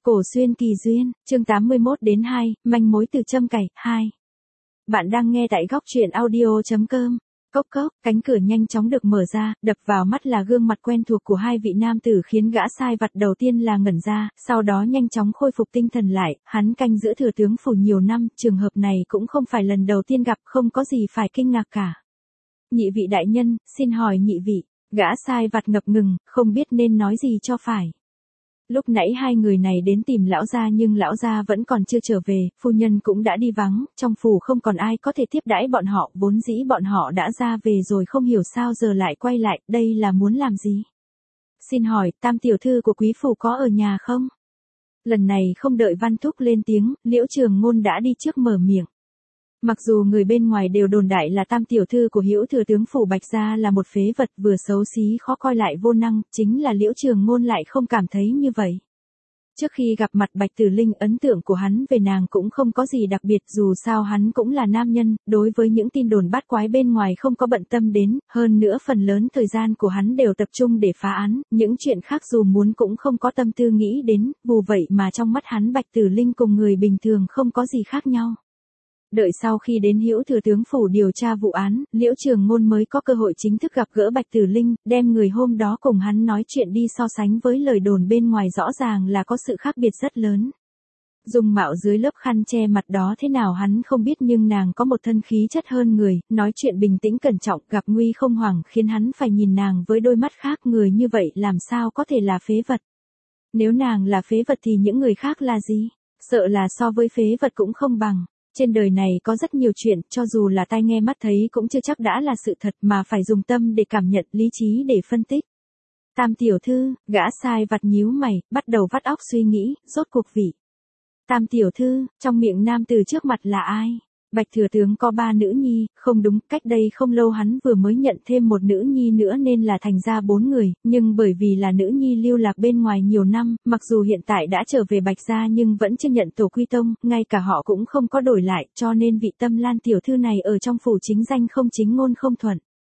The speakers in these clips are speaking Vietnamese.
Cổ xuyên kỳ duyên, chương 81 đến 2, manh mối từ châm cài, 2. Bạn đang nghe tại góc truyện audio.com. Cốc cốc, cánh cửa nhanh chóng được mở ra, đập vào mắt là gương mặt quen thuộc của hai vị nam tử khiến gã sai vặt đầu tiên là ngẩn ra, sau đó nhanh chóng khôi phục tinh thần lại, hắn canh giữ thừa tướng phủ nhiều năm, trường hợp này cũng không phải lần đầu tiên gặp, không có gì phải kinh ngạc cả. Nhị vị đại nhân, xin hỏi nhị vị, gã sai vặt ngập ngừng, không biết nên nói gì cho phải. Lúc nãy hai người này đến tìm lão gia nhưng lão gia vẫn còn chưa trở về, phu nhân cũng đã đi vắng, trong phủ không còn ai có thể tiếp đãi bọn họ, vốn dĩ bọn họ đã ra về rồi không hiểu sao giờ lại quay lại, đây là muốn làm gì? Xin hỏi, tam tiểu thư của quý phủ có ở nhà không? Lần này không đợi Văn Thúc lên tiếng, Liễu Trường Ngôn đã đi trước mở miệng. Mặc dù người bên ngoài đều đồn đại là tam tiểu thư của Hữu thừa tướng phủ Bạch gia là một phế vật vừa xấu xí khó coi lại vô năng, chính là Liễu Trường Ngôn lại không cảm thấy như vậy. Trước khi gặp mặt Bạch Tử Linh, ấn tượng của hắn về nàng cũng không có gì đặc biệt, dù sao hắn cũng là nam nhân, đối với những tin đồn bát quái bên ngoài không có bận tâm đến, hơn nữa phần lớn thời gian của hắn đều tập trung để phá án, những chuyện khác dù muốn cũng không có tâm tư nghĩ đến, dù vậy mà trong mắt hắn Bạch Tử Linh cùng người bình thường không có gì khác nhau. Đợi sau khi đến Hữu thừa tướng phủ điều tra vụ án, Liễu Trường Ngôn mới có cơ hội chính thức gặp gỡ Bạch Tử Linh, đem người hôm đó cùng hắn nói chuyện đi so sánh với lời đồn bên ngoài rõ ràng là có sự khác biệt rất lớn. Dung mạo dưới lớp khăn che mặt đó thế nào hắn không biết, nhưng nàng có một thân khí chất hơn người, nói chuyện bình tĩnh cẩn trọng, gặp nguy không hoảng, khiến hắn phải nhìn nàng với đôi mắt khác, người như vậy làm sao có thể là phế vật. Nếu nàng là phế vật thì những người khác là gì? Sợ là so với phế vật cũng không bằng. Trên đời này có rất nhiều chuyện, cho dù là tai nghe mắt thấy cũng chưa chắc đã là sự thật, mà phải dùng tâm để cảm nhận, lý trí để phân tích. Tam tiểu thư, gã sai vặt nhíu mày, bắt đầu vắt óc suy nghĩ, rốt cuộc vị. Tam tiểu thư, trong miệng nam từ trước mặt là ai? Bạch thừa tướng có 3 nữ nhi, không đúng, cách đây không lâu hắn vừa mới nhận thêm một nữ nhi nữa nên là thành ra 4 người, nhưng bởi vì là nữ nhi lưu lạc bên ngoài nhiều năm, mặc dù hiện tại đã trở về Bạch gia nhưng vẫn chưa nhận tổ quy tông, ngay cả họ cũng không có đổi lại, cho nên vị Tâm Lan tiểu thư này ở trong phủ chính danh không chính ngôn không thuận.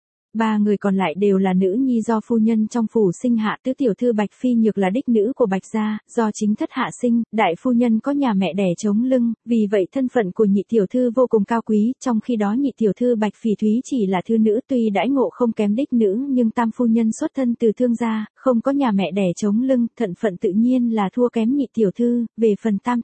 3 người còn lại đều là nữ nhi do phu nhân trong phủ sinh hạ, tứ tiểu thư Bạch Phi Nhược là đích nữ của Bạch gia, do chính thất hạ sinh, đại phu nhân có nhà mẹ đẻ chống lưng, vì vậy thân phận của nhị tiểu thư vô cùng cao quý, trong khi đó nhị tiểu thư Bạch Phỉ Thúy chỉ là thư nữ, tuy đãi ngộ không kém đích nữ nhưng tam phu nhân xuất thân từ thương gia, không có nhà mẹ đẻ chống lưng, thân phận tự nhiên là thua kém nhị tiểu thư. Về phần tam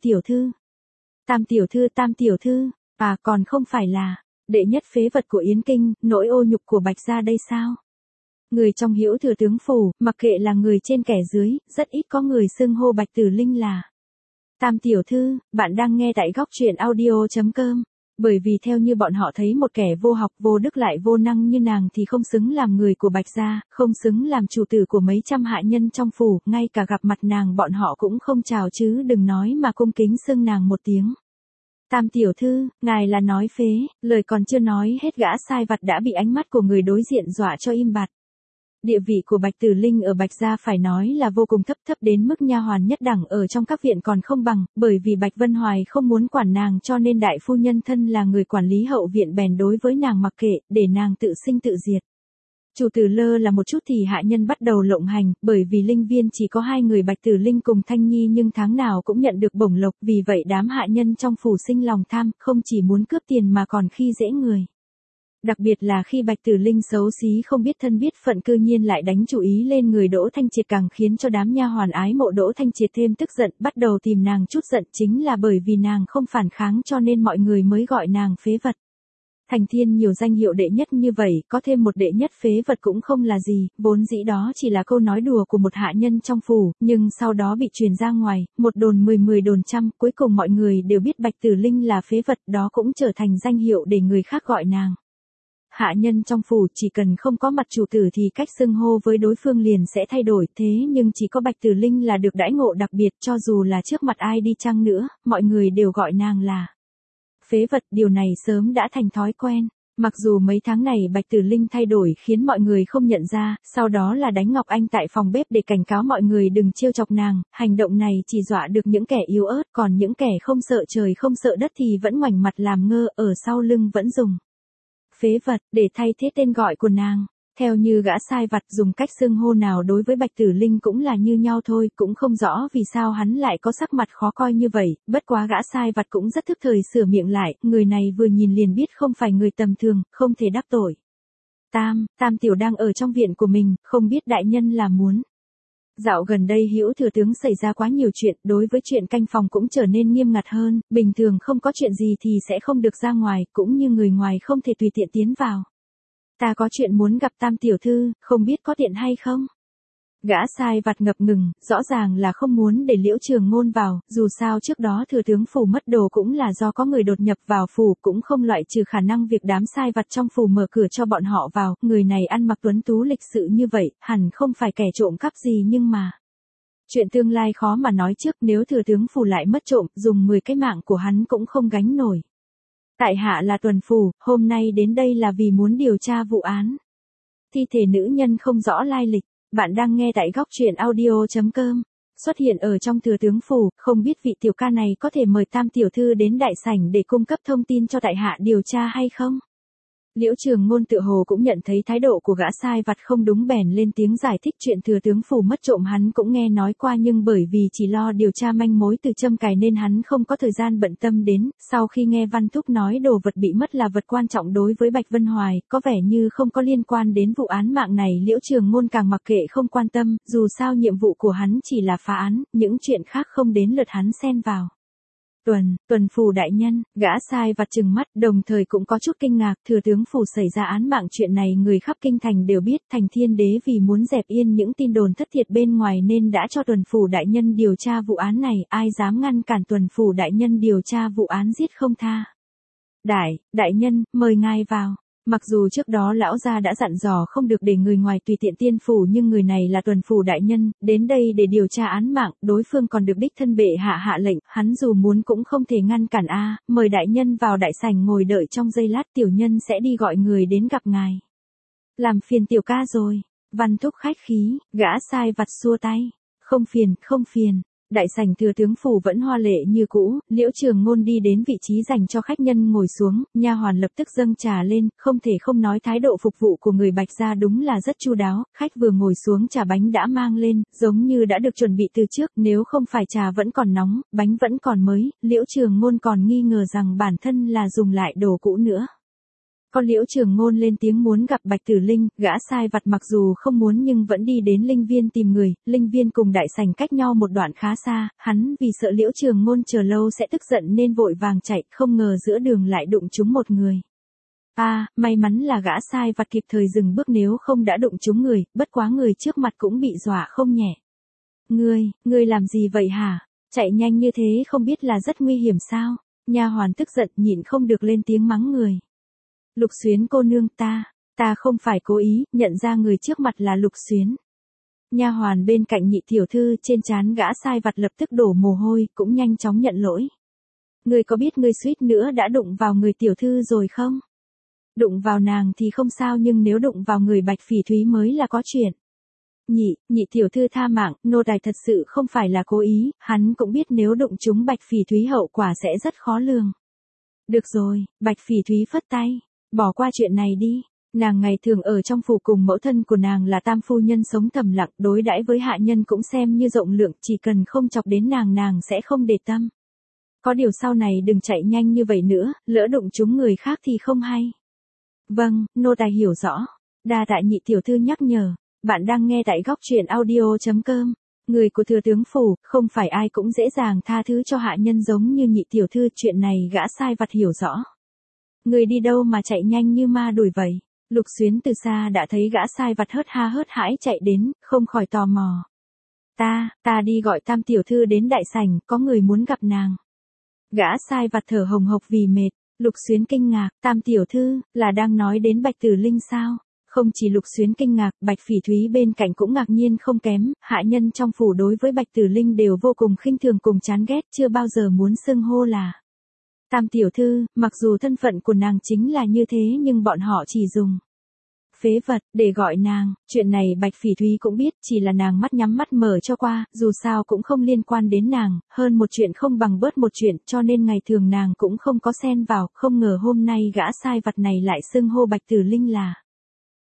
tiểu thư, còn không phải là đệ nhất phế vật của Yến Kinh, nỗi ô nhục của Bạch gia đây sao? Người trong Hữu thừa tướng phủ, mặc kệ là người trên kẻ dưới, rất ít có người xưng hô Bạch Tử Linh là tam tiểu thư. Bạn đang nghe tại góc truyện audio.com. Bởi vì theo như bọn họ thấy, một kẻ vô học vô đức lại vô năng như nàng thì không xứng làm người của Bạch gia, không xứng làm chủ tử của mấy trăm hạ nhân trong phủ, ngay cả gặp mặt nàng bọn họ cũng không chào chứ đừng nói mà cung kính xưng nàng một tiếng. Tam tiểu thư, ngài là nói phế, lời còn chưa nói hết gã sai vặt đã bị ánh mắt của người đối diện dọa cho im bặt. Địa vị của Bạch Tử Linh ở Bạch gia phải nói là vô cùng thấp đến mức nha hoàn nhất đẳng ở trong các viện còn không bằng, bởi vì Bạch Vân Hoài không muốn quản nàng cho nên đại phu nhân thân là người quản lý hậu viện bèn đối với nàng mặc kệ, để nàng tự sinh tự diệt. Chủ tử lơ là một chút thì hạ nhân bắt đầu lộng hành, bởi vì linh viên chỉ có 2 người Bạch Tử Linh cùng Thanh Nhi nhưng tháng nào cũng nhận được bổng lộc, vì vậy đám hạ nhân trong phủ sinh lòng tham, không chỉ muốn cướp tiền mà còn khi dễ người. Đặc biệt là khi Bạch Tử Linh xấu xí không biết thân biết phận cư nhiên lại đánh chủ ý lên người Đỗ Thanh Triệt, càng khiến cho đám nha hoàn ái mộ Đỗ Thanh Triệt thêm tức giận, bắt đầu tìm nàng chút giận, chính là bởi vì nàng không phản kháng cho nên mọi người mới gọi nàng phế vật. Thành thiên nhiều danh hiệu đệ nhất như vậy, có thêm một đệ nhất phế vật cũng không là gì, vốn dĩ đó chỉ là câu nói đùa của một hạ nhân trong phủ, nhưng sau đó bị truyền ra ngoài, một đồn 10 đồn trăm, cuối cùng mọi người đều biết Bạch Tử Linh là phế vật, đó cũng trở thành danh hiệu để người khác gọi nàng. Hạ nhân trong phủ chỉ cần không có mặt chủ tử thì cách xưng hô với đối phương liền sẽ thay đổi, thế nhưng chỉ có Bạch Tử Linh là được đãi ngộ đặc biệt, cho dù là trước mặt ai đi chăng nữa, mọi người đều gọi nàng là phế vật, điều này sớm đã thành thói quen. Mặc dù mấy tháng này Bạch Tử Linh thay đổi khiến mọi người không nhận ra, sau đó là đánh Ngọc Anh tại phòng bếp để cảnh cáo mọi người đừng trêu chọc nàng, hành động này chỉ dọa được những kẻ yếu ớt, còn những kẻ không sợ trời không sợ đất thì vẫn ngoảnh mặt làm ngơ, ở sau lưng vẫn dùng phế vật để thay thế tên gọi của nàng. Theo như gã sai vặt dùng cách xưng hô nào đối với Bạch Tử Linh cũng là như nhau thôi, cũng không rõ vì sao hắn lại có sắc mặt khó coi như vậy, bất quá gã sai vặt cũng rất thức thời sửa miệng lại, người này vừa nhìn liền biết không phải người tầm thường, không thể đắc tội. Tam tiểu đang ở trong viện của mình, không biết đại nhân là muốn. Dạo gần đây Hữu thừa tướng xảy ra quá nhiều chuyện, đối với chuyện canh phòng cũng trở nên nghiêm ngặt hơn, bình thường không có chuyện gì thì sẽ không được ra ngoài, cũng như người ngoài không thể tùy tiện tiến vào. Ta có chuyện muốn gặp Tam tiểu thư, không biết có tiện hay không? Gã sai vặt ngập ngừng, rõ ràng là không muốn để Liễu Trường Ngôn vào, dù sao trước đó thừa tướng phủ mất đồ cũng là do có người đột nhập vào phủ, cũng không loại trừ khả năng việc đám sai vặt trong phủ mở cửa cho bọn họ vào, người này ăn mặc tuấn tú lịch sự như vậy, hẳn không phải kẻ trộm cắp gì nhưng mà. Chuyện tương lai khó mà nói trước, nếu thừa tướng phủ lại mất trộm, dùng 10 cái mạng của hắn cũng không gánh nổi. Tại hạ là Tuần Phủ, hôm nay đến đây là vì muốn điều tra vụ án. Thi thể nữ nhân không rõ lai lịch. Bạn đang nghe tại góc truyện audio.com. Xuất hiện ở trong thừa tướng phủ, không biết vị tiểu ca này có thể mời Tam tiểu thư đến đại sảnh để cung cấp thông tin cho tại hạ điều tra hay không? Liễu Trường Ngôn tự hồ cũng nhận thấy thái độ của gã sai vặt không đúng bèn lên tiếng giải thích chuyện thừa tướng phủ mất trộm hắn cũng nghe nói qua nhưng bởi vì chỉ lo điều tra manh mối từ châm cài nên hắn không có thời gian bận tâm đến, sau khi nghe Văn Thúc nói đồ vật bị mất là vật quan trọng đối với Bạch Vân Hoài, có vẻ như không có liên quan đến vụ án mạng này Liễu Trường Ngôn càng mặc kệ không quan tâm, dù sao nhiệm vụ của hắn chỉ là phá án, những chuyện khác không đến lượt hắn xen vào. Tuần phủ đại nhân, gã sai vặt trừng mắt, đồng thời cũng có chút kinh ngạc, thừa tướng phủ xảy ra án mạng chuyện này người khắp kinh thành đều biết, Thành Thiên Đế vì muốn dẹp yên những tin đồn thất thiệt bên ngoài nên đã cho tuần phủ đại nhân điều tra vụ án này, ai dám ngăn cản tuần phủ đại nhân điều tra vụ án giết không tha. Đại nhân, mời ngài vào. Mặc dù trước đó lão gia đã dặn dò không được để người ngoài tùy tiện tiên phủ nhưng người này là tuần phủ đại nhân, đến đây để điều tra án mạng, đối phương còn được đích thân bệ hạ lệnh, hắn dù muốn cũng không thể ngăn cản mời đại nhân vào đại sảnh ngồi đợi trong giây lát tiểu nhân sẽ đi gọi người đến gặp ngài. Làm phiền tiểu ca rồi, Văn Thúc khách khí, gã sai vặt xua tay, không phiền. Đại sảnh thừa tướng phủ vẫn hoa lệ như cũ, Liễu Trường Ngôn đi đến vị trí dành cho khách nhân ngồi xuống, nha hoàn lập tức dâng trà lên, không thể không nói thái độ phục vụ của người Bạch gia đúng là rất chu đáo, khách vừa ngồi xuống trà bánh đã mang lên, giống như đã được chuẩn bị từ trước, nếu không phải trà vẫn còn nóng, bánh vẫn còn mới, Liễu Trường Ngôn còn nghi ngờ rằng bản thân là dùng lại đồ cũ nữa. Con Liễu Trường Ngôn lên tiếng muốn gặp Bạch Tử Linh, gã sai vặt mặc dù không muốn nhưng vẫn đi đến Linh Viên tìm người, Linh Viên cùng đại sảnh cách nhau một đoạn khá xa, hắn vì sợ Liễu Trường Ngôn chờ lâu sẽ tức giận nên vội vàng chạy, không ngờ giữa đường lại đụng trúng một người. May mắn là gã sai vặt kịp thời dừng bước nếu không đã đụng trúng người, bất quá người trước mặt cũng bị dọa không nhẹ. Ngươi làm gì vậy hả? Chạy nhanh như thế không biết là rất nguy hiểm sao? Nha hoàn tức giận nhịn không được lên tiếng mắng người. Lục Xuyến cô nương ta không phải cố ý, nhận ra người trước mặt là Lục Xuyến. Nha hoàn bên cạnh Nhị tiểu thư trên trán gã sai vặt lập tức đổ mồ hôi, cũng nhanh chóng nhận lỗi. Ngươi có biết ngươi suýt nữa đã đụng vào người tiểu thư rồi không? Đụng vào nàng thì không sao nhưng nếu đụng vào người Bạch Phỉ Thúy mới là có chuyện. Nhị tiểu thư tha mạng, nô tài thật sự không phải là cố ý, hắn cũng biết nếu đụng trúng Bạch Phỉ Thúy hậu quả sẽ rất khó lường. Được rồi, Bạch Phỉ Thúy phất tay. Bỏ qua chuyện này đi, nàng ngày thường ở trong phủ cùng mẫu thân của nàng là Tam phu nhân sống thầm lặng, đối đãi với hạ nhân cũng xem như rộng lượng, chỉ cần không chọc đến nàng sẽ không để tâm. Có điều sau này đừng chạy nhanh như vậy nữa, lỡ đụng trúng người khác thì không hay. Vâng, nô tài hiểu rõ. Đa tạ Nhị tiểu thư nhắc nhở. Bạn đang nghe tại góc truyện audio.com. Người của thừa tướng phủ, không phải ai cũng dễ dàng tha thứ cho hạ nhân giống như Nhị tiểu thư, chuyện này gã sai vặt hiểu rõ. Người đi đâu mà chạy nhanh như ma đuổi vậy? Lục Xuyến từ xa đã thấy gã sai vặt hớt hãi chạy đến, không khỏi tò mò. Ta đi gọi Tam tiểu thư đến đại sảnh, có người muốn gặp nàng. Gã sai vặt thở hồng hộc vì mệt, Lục Xuyến kinh ngạc, Tam tiểu thư, là đang nói đến Bạch Tử Linh sao? Không chỉ Lục Xuyến kinh ngạc, Bạch Phỉ Thúy bên cạnh cũng ngạc nhiên không kém, hạ nhân trong phủ đối với Bạch Tử Linh đều vô cùng khinh thường cùng chán ghét, chưa bao giờ muốn xưng hô là Tam tiểu thư, mặc dù thân phận của nàng chính là như thế nhưng bọn họ chỉ dùng phế vật để gọi nàng, chuyện này Bạch Phỉ Thúy cũng biết, chỉ là nàng mắt nhắm mắt mở cho qua, dù sao cũng không liên quan đến nàng, hơn một chuyện không bằng bớt một chuyện, cho nên ngày thường nàng cũng không có xen vào, không ngờ hôm nay gã sai vặt này lại xưng hô Bạch Tử Linh là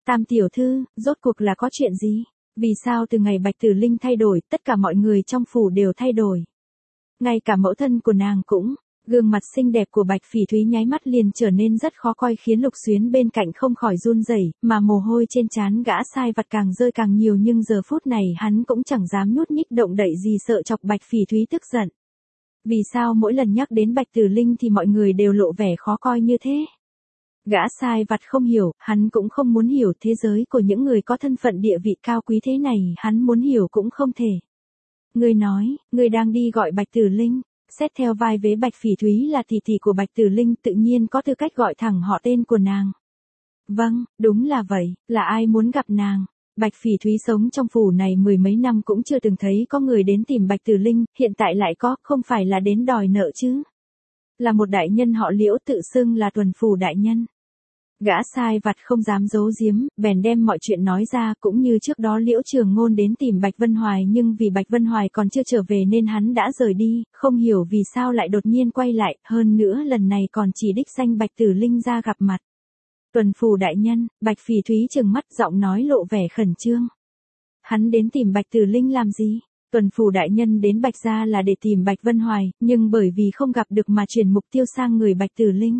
Tam tiểu thư, rốt cuộc là có chuyện gì? Vì sao từ ngày Bạch Tử Linh thay đổi, tất cả mọi người trong phủ đều thay đổi? Ngay cả mẫu thân của nàng cũng, gương mặt xinh đẹp của Bạch Phỉ Thúy nháy mắt liền trở nên rất khó coi khiến Lục Xuyến bên cạnh không khỏi run rẩy, mà mồ hôi trên trán gã sai vặt càng rơi càng nhiều nhưng giờ phút này hắn cũng chẳng dám nhúc nhích động đậy gì sợ chọc Bạch Phỉ Thúy tức giận. Vì sao mỗi lần nhắc đến Bạch Tử Linh thì mọi người đều lộ vẻ khó coi như thế? Gã sai vặt không hiểu, hắn cũng không muốn hiểu thế giới của những người có thân phận địa vị cao quý thế này, hắn muốn hiểu cũng không thể. Ngươi nói, ngươi đang đi gọi Bạch Tử Linh. Xét theo vai vế Bạch Phỉ Thúy là tỷ tỷ của Bạch Tử Linh tự nhiên có tư cách gọi thẳng họ tên của nàng. Vâng, đúng là vậy, là ai muốn gặp nàng? Bạch Phỉ Thúy sống trong phủ này mười mấy năm cũng chưa từng thấy có người đến tìm Bạch Tử Linh, hiện tại lại có, không phải là đến đòi nợ chứ? Là một đại nhân họ Liễu tự xưng là tuần phủ đại nhân. Gã sai vặt không dám giấu giếm, bèn đem mọi chuyện nói ra, cũng như trước đó Liễu Trường Ngôn đến tìm Bạch Vân Hoài nhưng vì Bạch Vân Hoài còn chưa trở về nên hắn đã rời đi, không hiểu vì sao lại đột nhiên quay lại, hơn nữa lần này còn chỉ đích danh Bạch Tử Linh ra gặp mặt. Tuần phủ đại nhân, Bạch Phỉ Thúy trừng mắt giọng nói lộ vẻ khẩn trương. Hắn đến tìm Bạch Tử Linh làm gì? Tuần phủ đại nhân đến Bạch gia là để tìm Bạch Vân Hoài, nhưng bởi vì không gặp được mà chuyển mục tiêu sang người Bạch Tử Linh.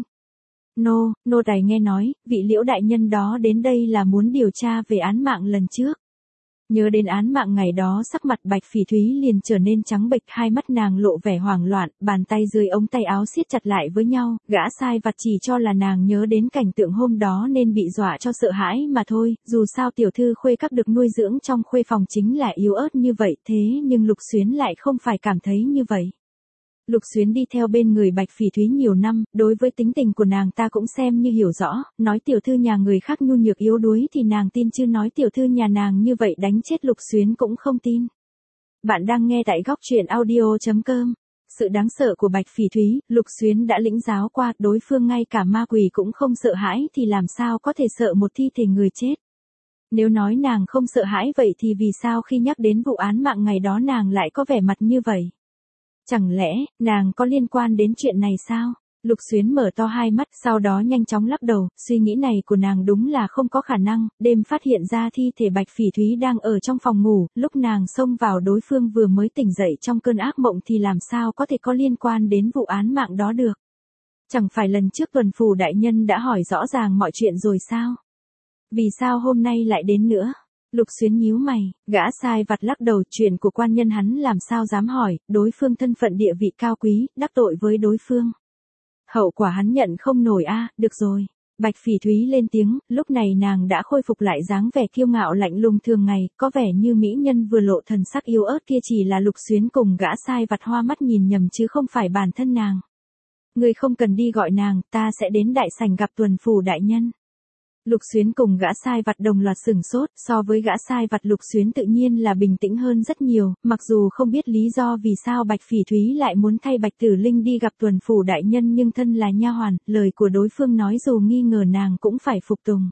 Nô tài nghe nói, vị Liễu đại nhân đó đến đây là muốn điều tra về án mạng lần trước. Nhớ đến án mạng ngày đó sắc mặt Bạch Phỉ Thúy liền trở nên trắng bệch, hai mắt nàng lộ vẻ hoảng loạn, bàn tay dưới ống tay áo siết chặt lại với nhau, gã sai vặt chỉ cho là nàng nhớ đến cảnh tượng hôm đó nên bị dọa cho sợ hãi mà thôi, dù sao tiểu thư khuê các được nuôi dưỡng trong khuê phòng chính là yếu ớt như vậy thế nhưng Lục Xuyến lại không phải cảm thấy như vậy. Lục Xuyến đi theo bên người Bạch Phỉ Thúy nhiều năm, đối với tính tình của nàng ta cũng xem như hiểu rõ, nói tiểu thư nhà người khác nhu nhược yếu đuối thì nàng tin chứ nói tiểu thư nhà nàng như vậy đánh chết Lục Xuyến cũng không tin. Bạn đang nghe tại góc truyện audio.com. Sự đáng sợ của Bạch Phỉ Thúy, Lục Xuyến đã lĩnh giáo qua, đối phương ngay cả ma quỷ cũng không sợ hãi thì làm sao có thể sợ một thi thể người chết. Nếu nói nàng không sợ hãi vậy thì vì sao khi nhắc đến vụ án mạng ngày đó nàng lại có vẻ mặt như vậy? Chẳng lẽ, nàng có liên quan đến chuyện này sao? Lục Xuyến mở to hai mắt, sau đó nhanh chóng lắc đầu, suy nghĩ này của nàng đúng là không có khả năng, đêm phát hiện ra thi thể Bạch Phỉ Thúy đang ở trong phòng ngủ, lúc nàng xông vào đối phương vừa mới tỉnh dậy trong cơn ác mộng thì làm sao có thể có liên quan đến vụ án mạng đó được? Chẳng phải lần trước tuần phủ đại nhân đã hỏi rõ ràng mọi chuyện rồi sao? Vì sao hôm nay lại đến nữa? Lục Xuyến nhíu mày, gã sai vặt lắc đầu, chuyện của quan nhân hắn làm sao dám hỏi, đối phương thân phận địa vị cao quý, đắc tội với đối phương. Hậu quả hắn nhận không nổi a. Được rồi. Bạch Phỉ Thúy lên tiếng, lúc này nàng đã khôi phục lại dáng vẻ kiêu ngạo lạnh lùng thường ngày, có vẻ như mỹ nhân vừa lộ thần sắc yếu ớt kia chỉ là Lục Xuyến cùng gã sai vặt hoa mắt nhìn nhầm chứ không phải bản thân nàng. Người không cần đi gọi nàng, ta sẽ đến đại sảnh gặp tuần phủ đại nhân. Lục Xuyến cùng gã sai vặt đồng loạt sửng sốt, so với gã sai vặt Lục Xuyến tự nhiên là bình tĩnh hơn rất nhiều, mặc dù không biết lý do vì sao Bạch Phỉ Thúy lại muốn thay Bạch Tử Linh đi gặp tuần phủ đại nhân nhưng thân là nha hoàn, lời của đối phương nói dù nghi ngờ nàng cũng phải phục tùng.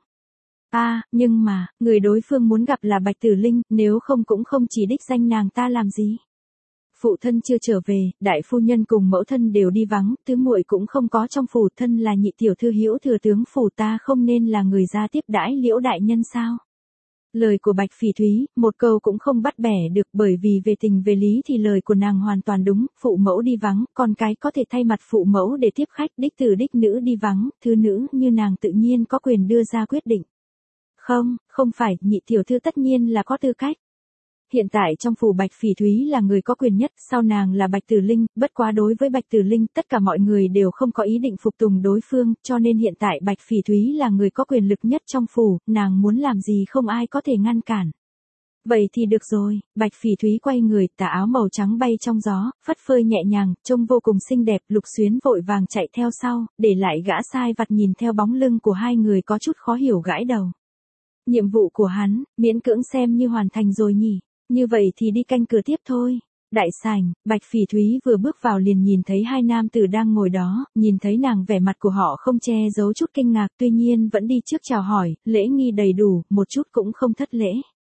Nhưng mà, người đối phương muốn gặp là Bạch Tử Linh, nếu không cũng không chỉ đích danh nàng ta làm gì. Phụ thân chưa trở về, đại phu nhân cùng mẫu thân đều đi vắng, tứ muội cũng không có trong phủ, thân là nhị tiểu thư Hữu thừa tướng phủ ta không nên là người ra tiếp đãi Liễu đại nhân sao? Lời của Bạch Phỉ Thúy, một câu cũng không bắt bẻ được bởi vì về tình về lý thì lời của nàng hoàn toàn đúng, phụ mẫu đi vắng, con cái có thể thay mặt phụ mẫu để tiếp khách, đích tử đích nữ đi vắng, thư nữ như nàng tự nhiên có quyền đưa ra quyết định. Không phải, nhị tiểu thư tất nhiên là có tư cách. Hiện tại trong phủ Bạch Phỉ Thúy là người có quyền nhất, sau nàng là Bạch Tử Linh, bất quá đối với Bạch Tử Linh tất cả mọi người đều không có ý định phục tùng đối phương, cho nên hiện tại Bạch Phỉ Thúy là người có quyền lực nhất trong phủ, nàng muốn làm gì không ai có thể ngăn cản. Vậy thì được rồi, Bạch Phỉ Thúy quay người, tà áo màu trắng bay trong gió, phất phơi nhẹ nhàng, trông vô cùng xinh đẹp, Lục Xuyến vội vàng chạy theo sau, để lại gã sai vặt nhìn theo bóng lưng của hai người có chút khó hiểu gãi đầu. Nhiệm vụ của hắn, miễn cưỡng xem như hoàn thành rồi nhỉ. Như vậy thì đi canh cửa tiếp thôi. Đại sảnh, Bạch Phỉ Thúy vừa bước vào liền nhìn thấy hai nam tử đang ngồi đó, nhìn thấy nàng vẻ mặt của họ không che giấu chút kinh ngạc tuy nhiên vẫn đi trước chào hỏi, lễ nghi đầy đủ, một chút cũng không thất lễ.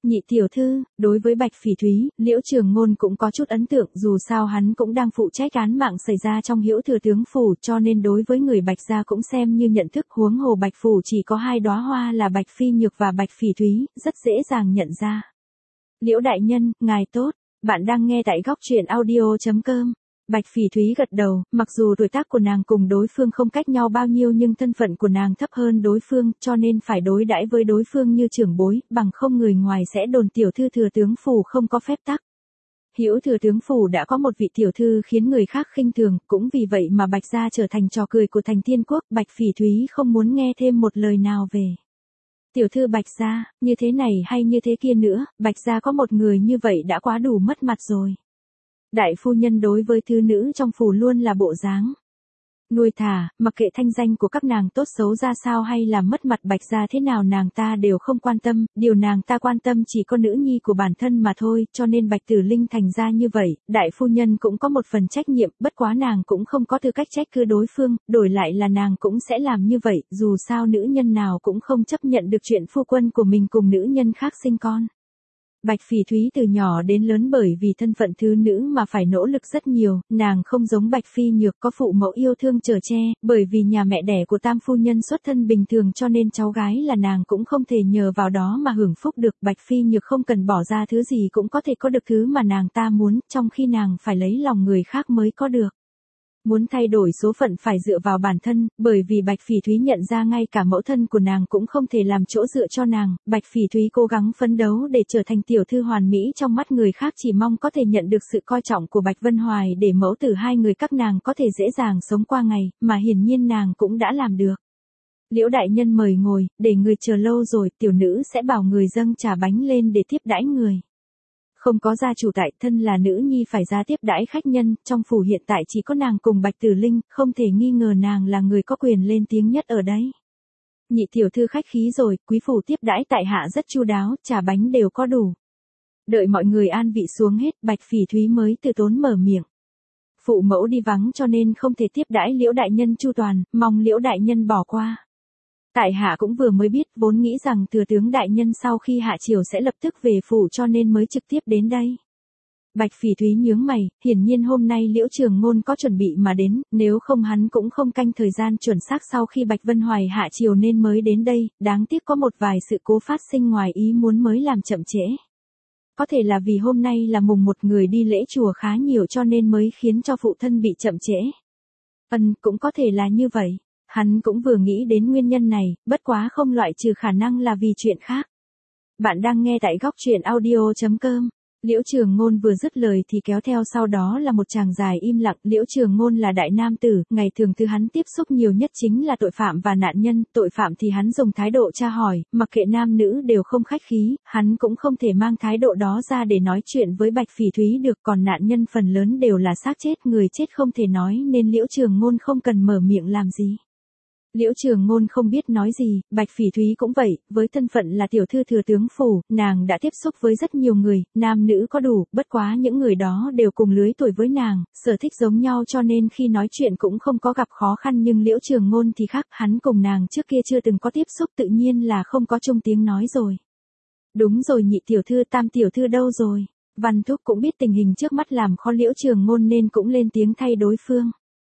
Nhị tiểu thư, đối với Bạch Phỉ Thúy, Liễu Trường Ngôn cũng có chút ấn tượng, dù sao hắn cũng đang phụ trách án mạng xảy ra trong Hữu Thừa tướng phủ, cho nên đối với người Bạch gia cũng xem như nhận thức, huống hồ Bạch phủ chỉ có 2 đóa hoa là Bạch Phi Nhược và Bạch Phỉ Thúy, rất dễ dàng nhận ra. Liễu đại nhân, ngài tốt, bạn đang nghe tại góc truyện audio.com. Bạch Phỉ Thúy gật đầu, mặc dù tuổi tác của nàng cùng đối phương không cách nhau bao nhiêu nhưng thân phận của nàng thấp hơn đối phương, cho nên phải đối đãi với đối phương như trưởng bối, bằng không người ngoài sẽ đồn tiểu thư thừa tướng phủ không có phép tắc. Hữu Thừa tướng phủ đã có một vị tiểu thư khiến người khác khinh thường, cũng vì vậy mà Bạch gia trở thành trò cười của thành Thiên Quốc. Bạch Phỉ Thúy không muốn nghe thêm một lời nào về tiểu thư Bạch gia, như thế này hay như thế kia nữa, Bạch gia có một người như vậy đã quá đủ mất mặt rồi. Đại phu nhân đối với thư nữ trong phủ luôn là bộ dáng nuôi thả, mặc kệ thanh danh của các nàng tốt xấu ra sao hay là mất mặt Bạch gia thế nào nàng ta đều không quan tâm, điều nàng ta quan tâm chỉ có nữ nhi của bản thân mà thôi, cho nên Bạch Tử Linh thành ra như vậy, đại phu nhân cũng có một phần trách nhiệm, bất quá nàng cũng không có tư cách trách cứ đối phương, đổi lại là nàng cũng sẽ làm như vậy, dù sao nữ nhân nào cũng không chấp nhận được chuyện phu quân của mình cùng nữ nhân khác sinh con. Bạch Phỉ Thúy từ nhỏ đến lớn bởi vì thân phận thứ nữ mà phải nỗ lực rất nhiều, nàng không giống Bạch Phi Nhược có phụ mẫu yêu thương chở che, bởi vì nhà mẹ đẻ của tam phu nhân xuất thân bình thường cho nên cháu gái là nàng cũng không thể nhờ vào đó mà hưởng phúc được. Bạch Phi Nhược không cần bỏ ra thứ gì cũng có thể có được thứ mà nàng ta muốn, trong khi nàng phải lấy lòng người khác mới có được. Muốn thay đổi số phận phải dựa vào bản thân, bởi vì Bạch Phỉ Thúy nhận ra ngay cả mẫu thân của nàng cũng không thể làm chỗ dựa cho nàng, Bạch Phỉ Thúy cố gắng phấn đấu để trở thành tiểu thư hoàn mỹ trong mắt người khác chỉ mong có thể nhận được sự coi trọng của Bạch Vân Hoài để mẫu tử hai người các nàng có thể dễ dàng sống qua ngày, mà hiển nhiên nàng cũng đã làm được. Liễu đại nhân mời ngồi, để người chờ lâu rồi, tiểu nữ sẽ bảo người dâng trà bánh lên để tiếp đãi người. Không có gia chủ tại, thân là nữ nhi phải ra tiếp đãi khách nhân, trong phủ hiện tại chỉ có nàng cùng Bạch Tử Linh, không thể nghi ngờ nàng là người có quyền lên tiếng nhất ở đấy. Nhị tiểu thư khách khí rồi, quý phủ tiếp đãi tại hạ rất chu đáo, trà bánh đều có đủ. Đợi mọi người an vị xuống hết, Bạch Phỉ Thúy mới từ tốn mở miệng. Phụ mẫu đi vắng cho nên không thể tiếp đãi Liễu đại nhân chu toàn, mong Liễu đại nhân bỏ qua. Tại hạ cũng vừa mới biết, vốn nghĩ rằng thừa tướng đại nhân sau khi hạ triều sẽ lập tức về phủ cho nên mới trực tiếp đến đây. Bạch Phỉ Thúy nhướng mày, hiển nhiên hôm nay Liễu Trường Ngôn có chuẩn bị mà đến, nếu không hắn cũng không canh thời gian chuẩn xác sau khi Bạch Vân Hoài hạ triều nên mới đến đây, đáng tiếc có một vài sự cố phát sinh ngoài ý muốn mới làm chậm trễ. Có thể là vì hôm nay là mùng 1 người đi lễ chùa khá nhiều cho nên mới khiến cho phụ thân bị chậm trễ. Cũng có thể là như vậy. Hắn cũng vừa nghĩ đến nguyên nhân này, bất quá không loại trừ khả năng là vì chuyện khác. Bạn đang nghe tại góc truyện audio.com. Liễu Trường Ngôn vừa dứt lời thì kéo theo sau đó là một tràng dài im lặng. Liễu Trường Ngôn là đại nam tử, ngày thường thứ hắn tiếp xúc nhiều nhất chính là tội phạm và nạn nhân. Tội phạm thì hắn dùng thái độ tra hỏi, mặc kệ nam nữ đều không khách khí, hắn cũng không thể mang thái độ đó ra để nói chuyện với Bạch Phỉ Thúy được. Còn nạn nhân phần lớn đều là xác chết, người chết không thể nói nên Liễu Trường Ngôn không cần mở miệng làm gì. Liễu Trường Ngôn không biết nói gì, Bạch Phỉ Thúy cũng vậy, với thân phận là tiểu thư thừa tướng phủ, nàng đã tiếp xúc với rất nhiều người, nam nữ có đủ, bất quá những người đó đều cùng lứa tuổi với nàng, sở thích giống nhau cho nên khi nói chuyện cũng không có gặp khó khăn, nhưng Liễu Trường Ngôn thì khác, hắn cùng nàng trước kia chưa từng có tiếp xúc tự nhiên là không có chung tiếng nói rồi. Đúng rồi nhị tiểu thư, tam tiểu thư đâu rồi? Văn Thúc cũng biết tình hình trước mắt làm khó Liễu Trường Ngôn nên cũng lên tiếng thay đối phương.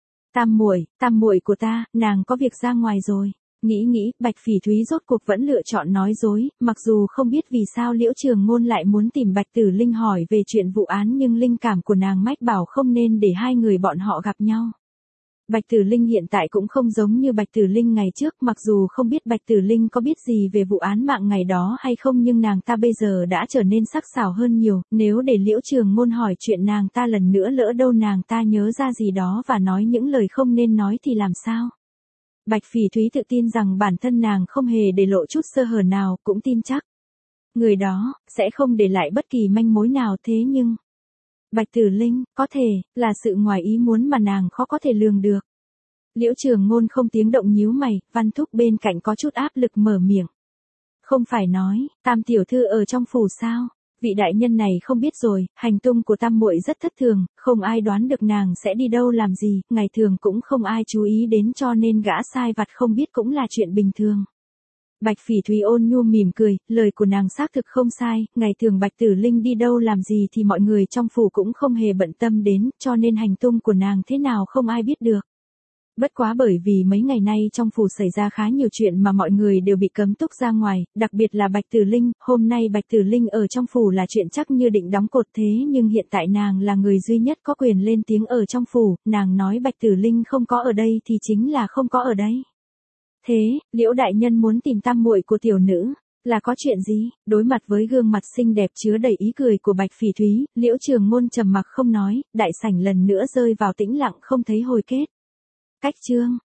Tam muội của ta, nàng có việc ra ngoài rồi. Nghĩ, Bạch Phỉ Thúy rốt cuộc vẫn lựa chọn nói dối, mặc dù không biết vì sao Liễu Trường Ngôn lại muốn tìm Bạch Tử Linh hỏi về chuyện vụ án nhưng linh cảm của nàng mách bảo không nên để hai người bọn họ gặp nhau. Bạch Tử Linh hiện tại cũng không giống như Bạch Tử Linh ngày trước, mặc dù không biết Bạch Tử Linh có biết gì về vụ án mạng ngày đó hay không nhưng nàng ta bây giờ đã trở nên sắc sảo hơn nhiều, nếu để Liễu Trường Ngôn hỏi chuyện nàng ta lần nữa lỡ đâu nàng ta nhớ ra gì đó và nói những lời không nên nói thì làm sao? Bạch Phỉ Thúy tự tin rằng bản thân nàng không hề để lộ chút sơ hở nào, cũng tin chắc người đó sẽ không để lại bất kỳ manh mối nào, thế nhưng Bạch Tử Linh, có thể là sự ngoài ý muốn mà nàng khó có thể lường được. Liễu Trường Ngôn không tiếng động nhíu mày, Văn Thúc bên cạnh có chút áp lực mở miệng. Không phải nói, tam tiểu thư ở trong phủ sao? Vị đại nhân này không biết rồi, hành tung của tam muội rất thất thường, không ai đoán được nàng sẽ đi đâu làm gì, ngày thường cũng không ai chú ý đến cho nên gã sai vặt không biết cũng là chuyện bình thường. Bạch Phỉ Thúy ôn nhu mỉm cười, lời của nàng xác thực không sai, ngày thường Bạch Tử Linh đi đâu làm gì thì mọi người trong phủ cũng không hề bận tâm đến, cho nên hành tung của nàng thế nào không ai biết được. Bất quá bởi vì mấy ngày nay trong phủ xảy ra khá nhiều chuyện mà mọi người đều bị cấm túc ra ngoài, đặc biệt là Bạch Tử Linh, hôm nay Bạch Tử Linh ở trong phủ là chuyện chắc như định đóng cột thế nhưng hiện tại nàng là người duy nhất có quyền lên tiếng ở trong phủ, nàng nói Bạch Tử Linh không có ở đây thì chính là không có ở đây. Thế, Liễu đại nhân muốn tìm tam muội của tiểu nữ, là có chuyện gì? Đối mặt với gương mặt xinh đẹp chứa đầy ý cười của Bạch Phỉ Thúy, Liễu Trường Môn trầm mặc không nói, đại sảnh lần nữa rơi vào tĩnh lặng không thấy hồi kết. Cách chương